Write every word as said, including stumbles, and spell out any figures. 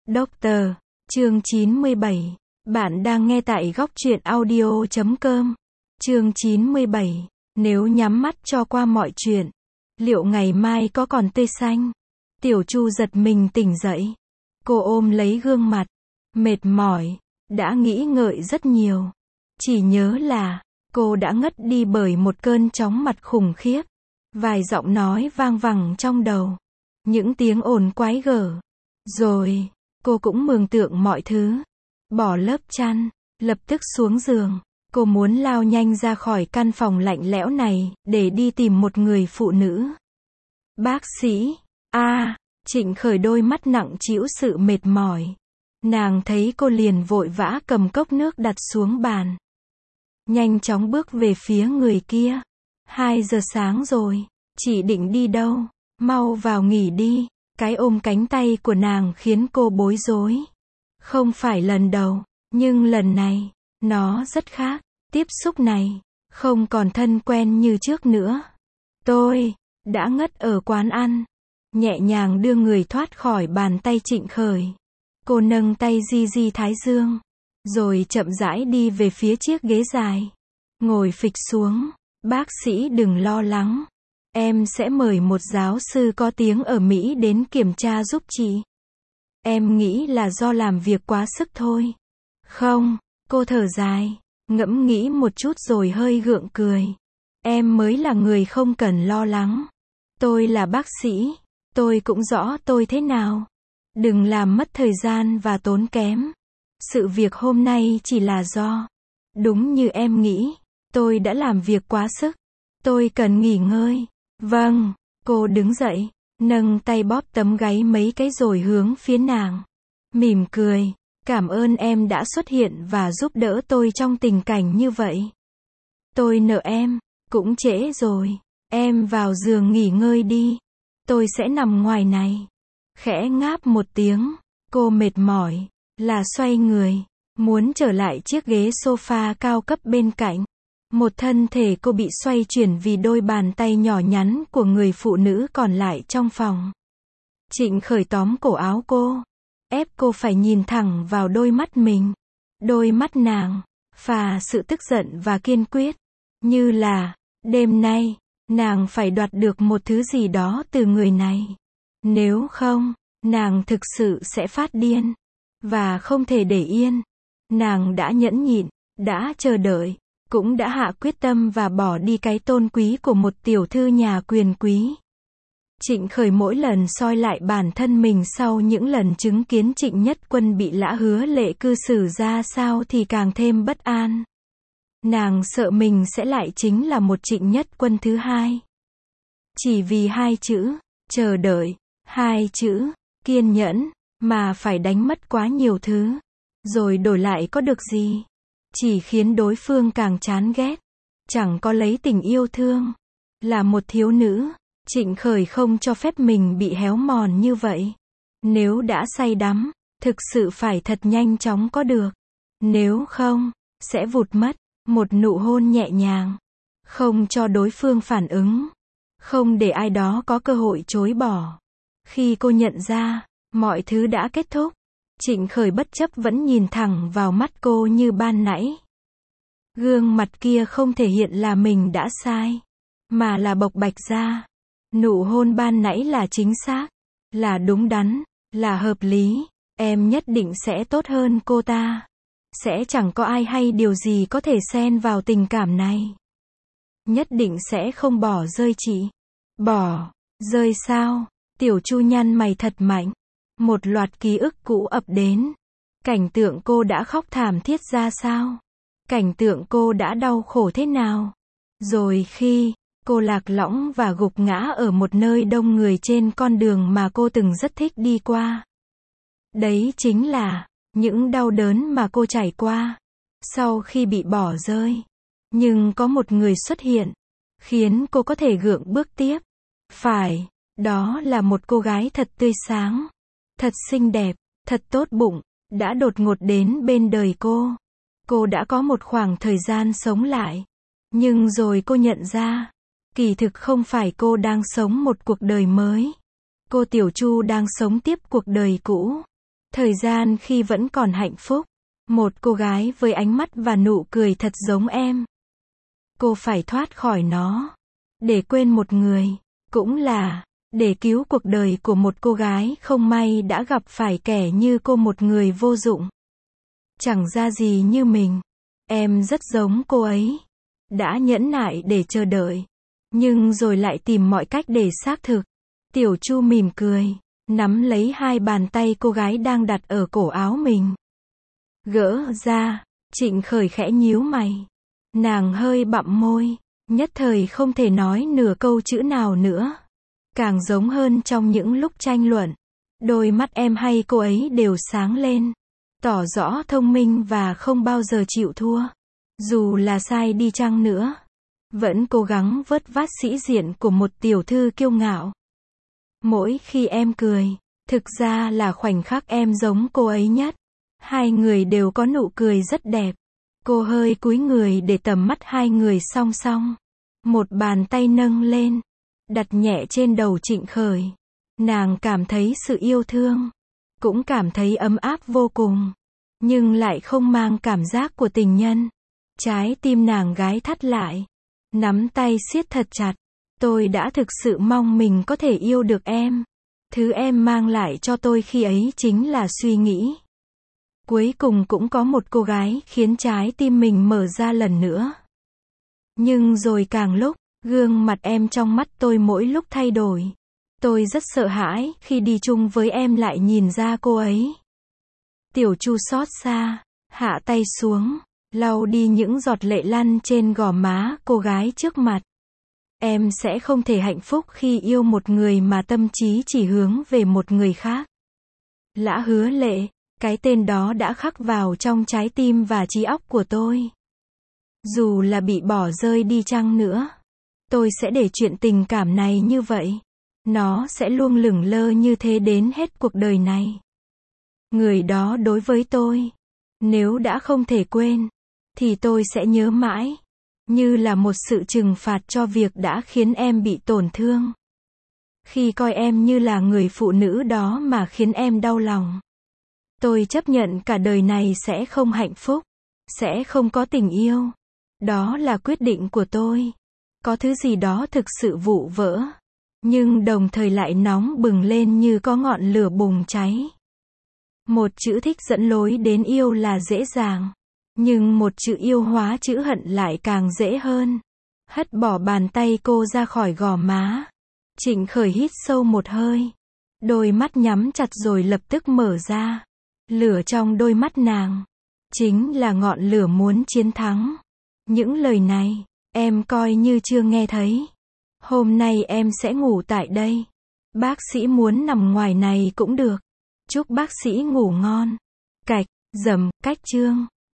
Doctor, chương chín mươi bảy. Bạn đang nghe tại góc truyện audio chấm com. Chương chín mươi bảy. Nếu nhắm mắt cho qua mọi chuyện, liệu ngày mai có còn tươi xanh? Tiểu Chu giật mình tỉnh dậy. Cô ôm lấy gương mặt, mệt mỏi, đã nghĩ ngợi rất nhiều. Chỉ nhớ là, cô đã ngất đi bởi một cơn chóng mặt khủng khiếp. Vài giọng nói vang vẳng trong đầu. Những tiếng ồn quái gở. Rồi, cô cũng mường tượng mọi thứ. Bỏ lớp chăn, lập tức xuống giường. Cô muốn lao nhanh ra khỏi căn phòng lạnh lẽo này, để đi tìm một người phụ nữ. Bác sĩ, a à, Trịnh Khởi đôi mắt nặng trĩu sự mệt mỏi. Nàng thấy cô liền vội vã cầm cốc nước đặt xuống bàn. Nhanh chóng bước về phía người kia. Hai giờ sáng rồi, chị định đi đâu? Mau vào nghỉ đi. Cái ôm cánh tay của nàng khiến cô bối rối. Không phải lần đầu, nhưng lần này, nó rất khác. Tiếp xúc này, không còn thân quen như trước nữa. Tôi, đã ngất ở quán ăn. Nhẹ nhàng đưa người thoát khỏi bàn tay Trịnh Khởi. Cô nâng tay di di thái dương. Rồi chậm rãi đi về phía chiếc ghế dài. Ngồi phịch xuống. Bác sĩ đừng lo lắng. Em sẽ mời một giáo sư có tiếng ở Mỹ đến kiểm tra giúp chị. Em nghĩ là do làm việc quá sức thôi. Không, cô thở dài, ngẫm nghĩ một chút rồi hơi gượng cười. Em mới là người không cần lo lắng. Tôi là bác sĩ, tôi cũng rõ tôi thế nào. Đừng làm mất thời gian và tốn kém. Sự việc hôm nay chỉ là do, đúng như em nghĩ, tôi đã làm việc quá sức. Tôi cần nghỉ ngơi. Vâng, cô đứng dậy, nâng tay bóp tấm gáy mấy cái rồi hướng phía nàng. Mỉm cười, cảm ơn em đã xuất hiện và giúp đỡ tôi trong tình cảnh như vậy. Tôi nợ em, cũng trễ rồi, em vào giường nghỉ ngơi đi. Tôi sẽ nằm ngoài này. Khẽ ngáp một tiếng, cô mệt mỏi, là xoay người, muốn trở lại chiếc ghế sofa cao cấp bên cạnh. Một thân thể cô bị xoay chuyển vì đôi bàn tay nhỏ nhắn của người phụ nữ còn lại trong phòng. Trịnh Khởi tóm cổ áo cô, ép cô phải nhìn thẳng vào đôi mắt mình. Đôi mắt nàng, phà sự tức giận và kiên quyết. Như là, đêm nay, nàng phải đoạt được một thứ gì đó từ người này. Nếu không, nàng thực sự sẽ phát điên. Và không thể để yên. Nàng đã nhẫn nhịn, đã chờ đợi. Cũng đã hạ quyết tâm và bỏ đi cái tôn quý của một tiểu thư nhà quyền quý. Trịnh Khởi mỗi lần soi lại bản thân mình sau những lần chứng kiến Trịnh Nhất Quân bị Lã Hứa Lệ cư xử ra sao thì càng thêm bất an. Nàng sợ mình sẽ lại chính là một Trịnh Nhất Quân thứ hai. Chỉ vì hai chữ, chờ đợi, hai chữ, kiên nhẫn, mà phải đánh mất quá nhiều thứ. Rồi đổi lại có được gì? Chỉ khiến đối phương càng chán ghét. Chẳng có lấy tình yêu thương. Là một thiếu nữ, Trịnh Khởi không cho phép mình bị héo mòn như vậy. Nếu đã say đắm, thực sự phải thật nhanh chóng có được. Nếu không, sẽ vụt mất. Một nụ hôn nhẹ nhàng. Không cho đối phương phản ứng. Không để ai đó có cơ hội chối bỏ. Khi cô nhận ra, mọi thứ đã kết thúc. Trịnh Khởi bất chấp vẫn nhìn thẳng vào mắt cô như ban nãy. Gương mặt kia không thể hiện là mình đã sai, mà là bộc bạch ra. Nụ hôn ban nãy là chính xác, là đúng đắn, là hợp lý. Em nhất định sẽ tốt hơn cô ta. Sẽ chẳng có ai hay điều gì có thể xen vào tình cảm này. Nhất định sẽ không bỏ rơi chị. Bỏ rơi sao? Tiểu Chu nhăn mày thật mạnh. Một loạt ký ức cũ ập đến. Cảnh tượng cô đã khóc thảm thiết ra sao? Cảnh tượng cô đã đau khổ thế nào? Rồi khi cô lạc lõng và gục ngã ở một nơi đông người trên con đường mà cô từng rất thích đi qua. Đấy chính là những đau đớn mà cô trải qua sau khi bị bỏ rơi. Nhưng có một người xuất hiện, khiến cô có thể gượng bước tiếp. Phải, đó là một cô gái thật tươi sáng. Thật xinh đẹp, thật tốt bụng, đã đột ngột đến bên đời cô. Cô đã có một khoảng thời gian sống lại. Nhưng rồi cô nhận ra, kỳ thực không phải cô đang sống một cuộc đời mới. Cô Tiểu Chu đang sống tiếp cuộc đời cũ. Thời gian khi vẫn còn hạnh phúc. Một cô gái với ánh mắt và nụ cười thật giống em. Cô phải thoát khỏi nó. Để quên một người. Cũng là để cứu cuộc đời của một cô gái không may đã gặp phải kẻ như cô, một người vô dụng. Chẳng ra gì như mình. Em rất giống cô ấy. Đã nhẫn nại để chờ đợi. Nhưng rồi lại tìm mọi cách để xác thực. Tiểu Chu mỉm cười. Nắm lấy hai bàn tay cô gái đang đặt ở cổ áo mình. Gỡ ra. Trịnh Khởi khẽ nhíu mày. Nàng hơi bặm môi. Nhất thời không thể nói nửa câu chữ nào nữa. Càng giống hơn trong những lúc tranh luận. Đôi mắt em hay cô ấy đều sáng lên. Tỏ rõ thông minh và không bao giờ chịu thua. Dù là sai đi chăng nữa. Vẫn cố gắng vớt vát sĩ diện của một tiểu thư kiêu ngạo. Mỗi khi em cười, thực ra là khoảnh khắc em giống cô ấy nhất. Hai người đều có nụ cười rất đẹp. Cô hơi cúi người để tầm mắt hai người song song. Một bàn tay nâng lên, đặt nhẹ trên đầu Trịnh Khởi. Nàng cảm thấy sự yêu thương, cũng cảm thấy ấm áp vô cùng, nhưng lại không mang cảm giác của tình nhân. Trái tim nàng gái thắt lại, nắm tay siết thật chặt. Tôi đã thực sự mong mình có thể yêu được em. Thứ em mang lại cho tôi khi ấy chính là suy nghĩ. Cuối cùng cũng có một cô gái khiến trái tim mình mở ra lần nữa. Nhưng rồi càng lúc, gương mặt em trong mắt tôi mỗi lúc thay đổi. Tôi rất sợ hãi khi đi chung với em lại nhìn ra cô ấy. Tiểu Chu xót xa, hạ tay xuống, lau đi những giọt lệ lăn trên gò má cô gái trước mặt. Em sẽ không thể hạnh phúc khi yêu một người mà tâm trí chỉ hướng về một người khác. Lã Hứa Lệ, cái tên đó đã khắc vào trong trái tim và trí óc của tôi. Dù là bị bỏ rơi đi chăng nữa, tôi sẽ để chuyện tình cảm này như vậy. Nó sẽ luôn lửng lơ như thế đến hết cuộc đời này. Người đó đối với tôi, nếu đã không thể quên, thì tôi sẽ nhớ mãi. Như là một sự trừng phạt cho việc đã khiến em bị tổn thương. Khi coi em như là người phụ nữ đó mà khiến em đau lòng. Tôi chấp nhận cả đời này sẽ không hạnh phúc, sẽ không có tình yêu. Đó là quyết định của tôi. Có thứ gì đó thực sự vụn vỡ, nhưng đồng thời lại nóng bừng lên như có ngọn lửa bùng cháy. Một chữ thích dẫn lối đến yêu là dễ dàng, nhưng một chữ yêu hóa chữ hận lại càng dễ hơn. Hất bỏ bàn tay cô ra khỏi gò má. Trịnh Khởi hít sâu một hơi. Đôi mắt nhắm chặt rồi lập tức mở ra. Lửa trong đôi mắt nàng chính là ngọn lửa muốn chiến thắng. Những lời này, em coi như chưa nghe thấy. Hôm nay em sẽ ngủ tại đây. Bác sĩ muốn nằm ngoài này cũng được. Chúc bác sĩ ngủ ngon. Cạch, dầm, cách chương.